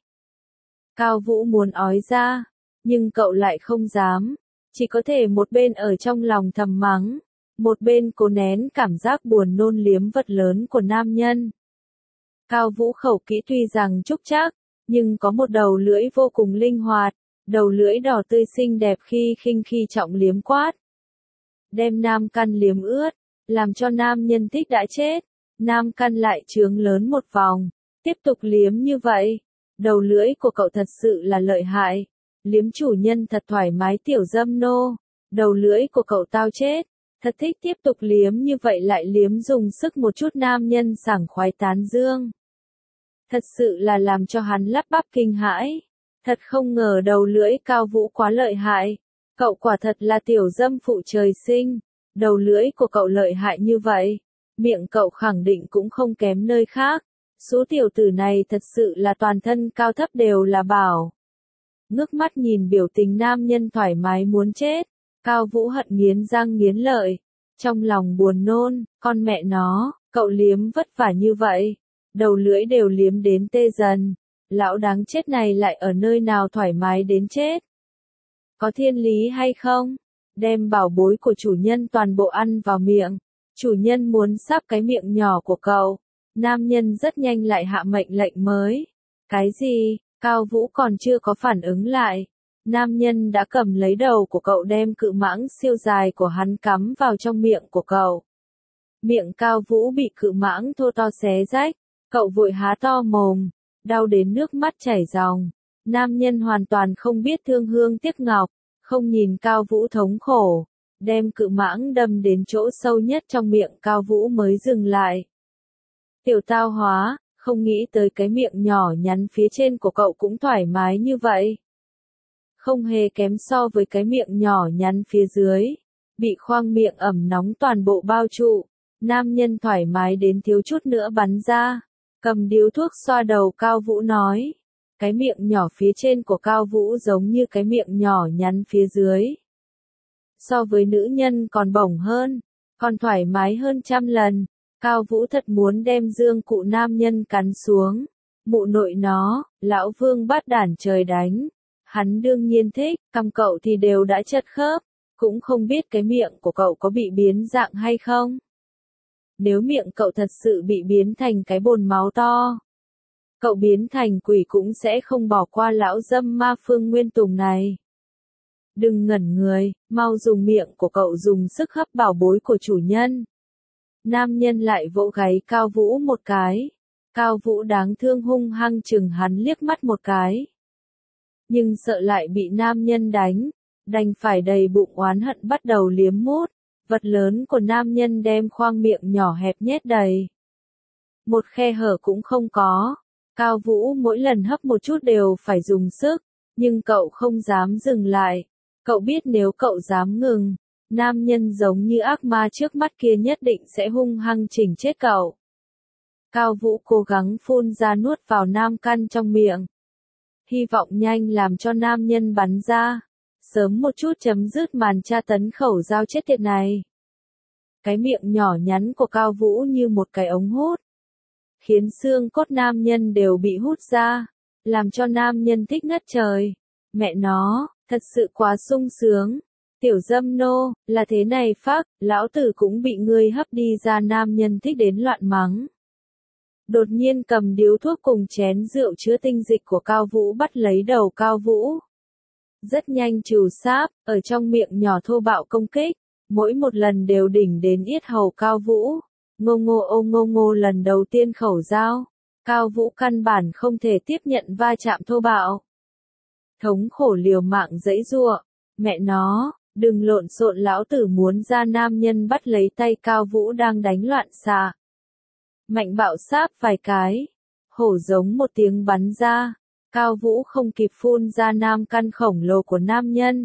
Speaker 1: Cao Vũ muốn ói ra, nhưng cậu lại không dám, chỉ có thể một bên ở trong lòng thầm mắng, một bên cố nén cảm giác buồn nôn liếm vật lớn của nam nhân. Cao Vũ khẩu kỹ tuy rằng trúc trác, nhưng có một đầu lưỡi vô cùng linh hoạt, đầu lưỡi đỏ tươi xinh đẹp khi khinh khi trọng liếm quát. Đem nam căn liếm ướt, làm cho nam nhân thích đã chết, nam căn lại trướng lớn một vòng, tiếp tục liếm như vậy. Đầu lưỡi của cậu thật sự là lợi hại. Liếm chủ nhân thật thoải mái tiểu dâm nô. Đầu lưỡi của cậu tao chết. Thật thích tiếp tục liếm như vậy lại liếm dùng sức một chút nam nhân sảng khoái tán dương. Thật sự là làm cho hắn lắp bắp kinh hãi. Thật không ngờ đầu lưỡi Cao Vũ quá lợi hại. Cậu quả thật là tiểu dâm phụ trời sinh. Đầu lưỡi của cậu lợi hại như vậy. Miệng cậu khẳng định cũng không kém nơi khác. Số tiểu tử này thật sự là toàn thân cao thấp đều là bảo. Ngước mắt nhìn biểu tình nam nhân thoải mái muốn chết. Cao Vũ hận nghiến răng nghiến lợi. Trong lòng buồn nôn, con mẹ nó, cậu liếm vất vả như vậy. Đầu lưỡi đều liếm đến tê dần. Lão đáng chết này lại ở nơi nào thoải mái đến chết. Có thiên lý hay không? Đem bảo bối của chủ nhân toàn bộ ăn vào miệng. Chủ nhân muốn sắp cái miệng nhỏ của cậu. Nam nhân rất nhanh lại hạ mệnh lệnh mới. Cái gì? Cao Vũ còn chưa có phản ứng lại. Nam nhân đã cầm lấy đầu của cậu đem cự mãng siêu dài của hắn cắm vào trong miệng của cậu. Miệng Cao Vũ bị cự mãng thô to xé rách. Cậu vội há to mồm. Đau đến nước mắt chảy ròng. Nam nhân hoàn toàn không biết thương hương tiếc ngọc. Không nhìn Cao Vũ thống khổ. Đem cự mãng đâm đến chỗ sâu nhất trong miệng Cao Vũ mới dừng lại. Tiểu tao hóa, không nghĩ tới cái miệng nhỏ nhắn phía trên của cậu cũng thoải mái như vậy. Không hề kém so với cái miệng nhỏ nhắn phía dưới. Bị khoang miệng ẩm nóng toàn bộ bao trụ. Nam nhân thoải mái đến thiếu chút nữa bắn ra. Cầm điếu thuốc xoa đầu Cao Vũ nói. Cái miệng nhỏ phía trên của Cao Vũ giống như cái miệng nhỏ nhắn phía dưới. So với nữ nhân còn bổng hơn, còn thoải mái hơn trăm lần. Cao Vũ thật muốn đem dương cụ nam nhân cắn xuống. Mụ nội nó, lão vương bát đản trời đánh. Hắn đương nhiên thích, cằm cậu thì đều đã chật khớp. Cũng không biết cái miệng của cậu có bị biến dạng hay không. Nếu miệng cậu thật sự bị biến thành cái bồn máu to. Cậu biến thành quỷ cũng sẽ không bỏ qua lão dâm ma Phương Nguyên Tùng này. Đừng ngẩn người, mau dùng miệng của cậu dùng sức hấp bảo bối của chủ nhân. Nam nhân lại vỗ gáy Cao Vũ một cái. Cao Vũ đáng thương hung hăng chừng hắn liếc mắt một cái. Nhưng sợ lại bị nam nhân đánh, đành phải đầy bụng oán hận bắt đầu liếm mút. Vật lớn của nam nhân đem khoang miệng nhỏ hẹp nhét đầy. Một khe hở cũng không có. Cao Vũ mỗi lần hấp một chút đều phải dùng sức, nhưng cậu không dám dừng lại. Cậu biết nếu cậu dám ngừng, nam nhân giống như ác ma trước mắt kia nhất định sẽ hung hăng chỉnh chết cậu. Cao Vũ cố gắng phun ra nuốt vào nam căn trong miệng. Hy vọng nhanh làm cho nam nhân bắn ra. Sớm một chút chấm dứt màn tra tấn khẩu dao chết tiệt này. Cái miệng nhỏ nhắn của Cao Vũ như một cái ống hút. Khiến xương cốt nam nhân đều bị hút ra. Làm cho nam nhân thích ngất trời. Mẹ nó, thật sự quá sung sướng. Tiểu dâm nô, là thế này phác, lão tử cũng bị ngươi hấp đi ra nam nhân thích đến loạn mắng. Đột nhiên cầm điếu thuốc cùng chén rượu chứa tinh dịch của Cao Vũ bắt lấy đầu Cao Vũ. Rất nhanh trừ sáp, ở trong miệng nhỏ thô bạo công kích, mỗi một lần đều đỉnh đến yết hầu Cao Vũ. Ngô ngô ô ngô ngô lần đầu tiên khẩu dao, Cao Vũ căn bản không thể tiếp nhận va chạm thô bạo. Thống khổ liều mạng giãy giụa, mẹ nó, đừng lộn xộn lão tử muốn ra nam nhân bắt lấy tay Cao Vũ đang đánh loạn xạ. Mạnh bạo sáp vài cái, hổ giống một tiếng bắn ra, Cao Vũ không kịp phun ra nam căn khổng lồ của nam nhân.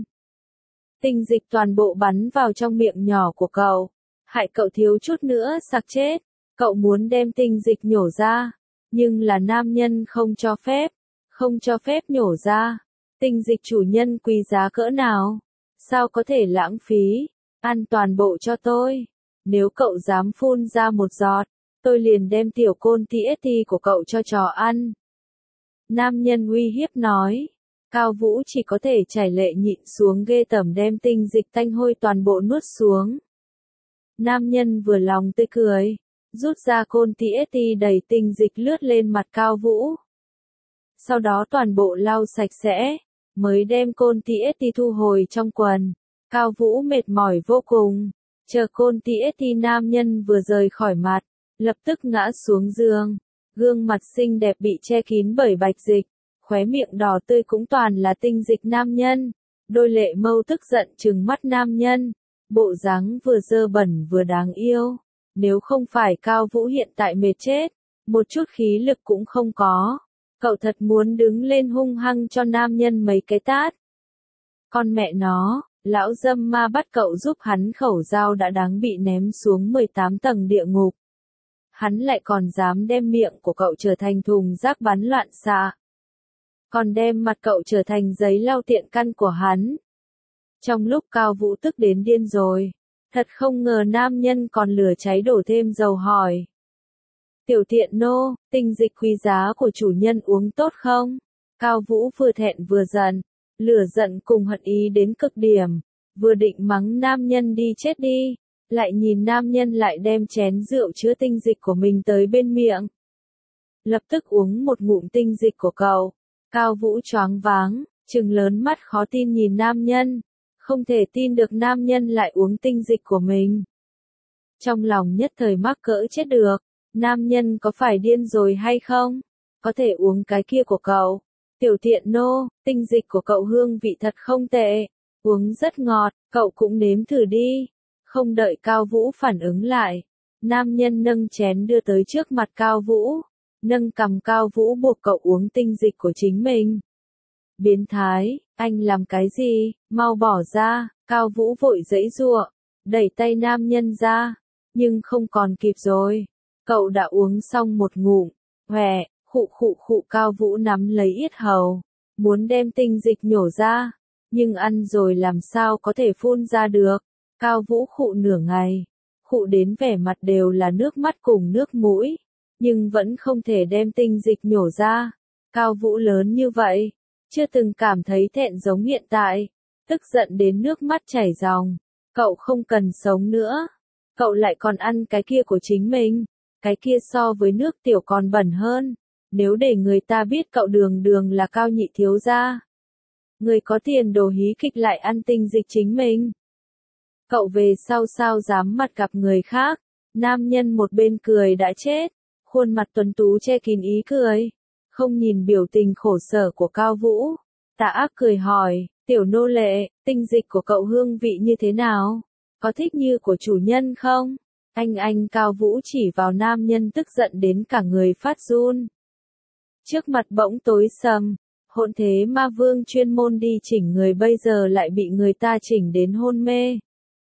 Speaker 1: Tinh dịch toàn bộ bắn vào trong miệng nhỏ của cậu, hại cậu thiếu chút nữa sặc chết. Cậu muốn đem tinh dịch nhổ ra, nhưng là nam nhân không cho phép, không cho phép nhổ ra. Tinh dịch chủ nhân quý giá cỡ nào? Sao có thể lãng phí? Ăn toàn bộ cho tôi. Nếu cậu dám phun ra một giọt, tôi liền đem tiểu côn tê ét tê của cậu cho chó ăn. Nam nhân uy hiếp nói. Cao Vũ chỉ có thể chảy lệ nhịn xuống ghê tởm đem tinh dịch tanh hôi toàn bộ nuốt xuống. Nam nhân vừa lòng tươi cười, rút ra côn tê ét tê đầy tinh dịch lướt lên mặt Cao Vũ. Sau đó toàn bộ lau sạch sẽ, mới đem côn tê ét tê thu hồi trong quần. Cao Vũ mệt mỏi vô cùng, chờ côn tê ét tê nam nhân vừa rời khỏi mặt, lập tức ngã xuống giường. Gương mặt xinh đẹp bị che kín bởi bạch dịch, khóe miệng đỏ tươi cũng toàn là tinh dịch nam nhân. Đôi lệ mâu tức giận trừng mắt nam nhân, bộ dáng vừa dơ bẩn vừa đáng yêu. Nếu không phải Cao Vũ hiện tại mệt chết, một chút khí lực cũng không có, cậu thật muốn đứng lên hung hăng cho nam nhân mấy cái tát. Con mẹ nó, lão dâm ma bắt cậu giúp hắn khẩu dao đã đáng bị ném xuống mười tám tầng địa ngục. Hắn lại còn dám đem miệng của cậu trở thành thùng rác bắn loạn xạ. Còn đem mặt cậu trở thành giấy lau tiện căn của hắn. Trong lúc Cao Vũ tức đến điên rồi, thật không ngờ nam nhân còn lửa cháy đổ thêm dầu hỏi. Tiểu tiện nô, tinh dịch quý giá của chủ nhân uống tốt không? Cao Vũ vừa thẹn vừa giận, lửa giận cùng hận ý đến cực điểm, vừa định mắng nam nhân đi chết đi, lại nhìn nam nhân lại đem chén rượu chứa tinh dịch của mình tới bên miệng. Lập tức uống một ngụm tinh dịch của cậu, Cao Vũ choáng váng, trừng lớn mắt khó tin nhìn nam nhân, không thể tin được nam nhân lại uống tinh dịch của mình. Trong lòng nhất thời mắc cỡ chết được, nam nhân có phải điên rồi hay không? Có thể uống cái kia của cậu. Tiểu tiện nô, tinh dịch của cậu hương vị thật không tệ, uống rất ngọt, cậu cũng nếm thử đi. Không đợi Cao Vũ phản ứng lại, nam nhân nâng chén đưa tới trước mặt Cao Vũ, nâng cằm Cao Vũ buộc cậu uống tinh dịch của chính mình. Biến thái, anh làm cái gì, mau bỏ ra, Cao Vũ vội giãy giụa, đẩy tay nam nhân ra, nhưng không còn kịp rồi, cậu đã uống xong một ngụm, hòe, khụ khụ khụ Cao Vũ nắm lấy yết hầu, muốn đem tinh dịch nhổ ra, nhưng ăn rồi làm sao có thể phun ra được, Cao Vũ khụ nửa ngày, khụ đến vẻ mặt đều là nước mắt cùng nước mũi, nhưng vẫn không thể đem tinh dịch nhổ ra, Cao Vũ lớn như vậy, chưa từng cảm thấy thẹn giống hiện tại, tức giận đến nước mắt chảy ròng, cậu không cần sống nữa, cậu lại còn ăn cái kia của chính mình, cái kia so với nước tiểu còn bẩn hơn, nếu để người ta biết cậu đường đường là Cao nhị thiếu gia. Người có tiền đồ hí kịch lại ăn tinh dịch chính mình. Cậu về sau sao dám mặt gặp người khác, nam nhân một bên cười đã chết, khuôn mặt tuấn tú che kín ý cười, không nhìn biểu tình khổ sở của Cao Vũ, tà ác cười hỏi, tiểu nô lệ, tinh dịch của cậu hương vị như thế nào? Có thích như của chủ nhân không? Anh anh Cao Vũ chỉ vào nam nhân tức giận đến cả người phát run. Trước mặt bỗng tối sầm, hỗn thế ma vương chuyên môn đi chỉnh người bây giờ lại bị người ta chỉnh đến hôn mê.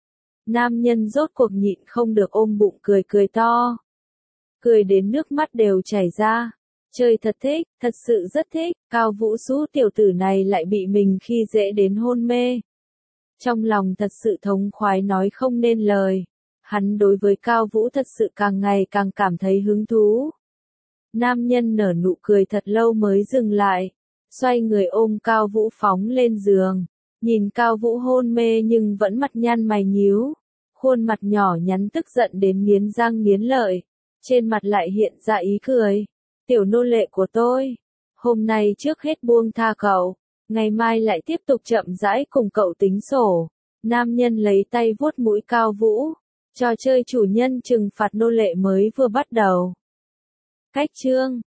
Speaker 1: Nam nhân rốt cuộc nhịn không được ôm bụng cười cười to. Cười đến nước mắt đều chảy ra. Chơi thật thích, thật sự rất thích, Cao Vũ Sú tiểu tử này lại bị mình khi dễ đến hôn mê. Trong lòng thật sự thống khoái nói không nên lời. Hắn đối với Cao Vũ thật sự càng ngày càng cảm thấy hứng thú. Nam nhân nở nụ cười thật lâu mới dừng lại, xoay người ôm Cao Vũ phóng lên giường, nhìn Cao Vũ hôn mê nhưng vẫn mặt nhăn mày nhíu, khuôn mặt nhỏ nhắn tức giận đến nghiến răng nghiến lợi, trên mặt lại hiện ra ý cười. Tiểu nô lệ của tôi, hôm nay trước hết buông tha cậu, ngày mai lại tiếp tục chậm rãi cùng cậu tính sổ. Nam nhân lấy tay vuốt mũi Cao Vũ, trò chơi chủ nhân trừng phạt nô lệ mới vừa bắt đầu. Cách chương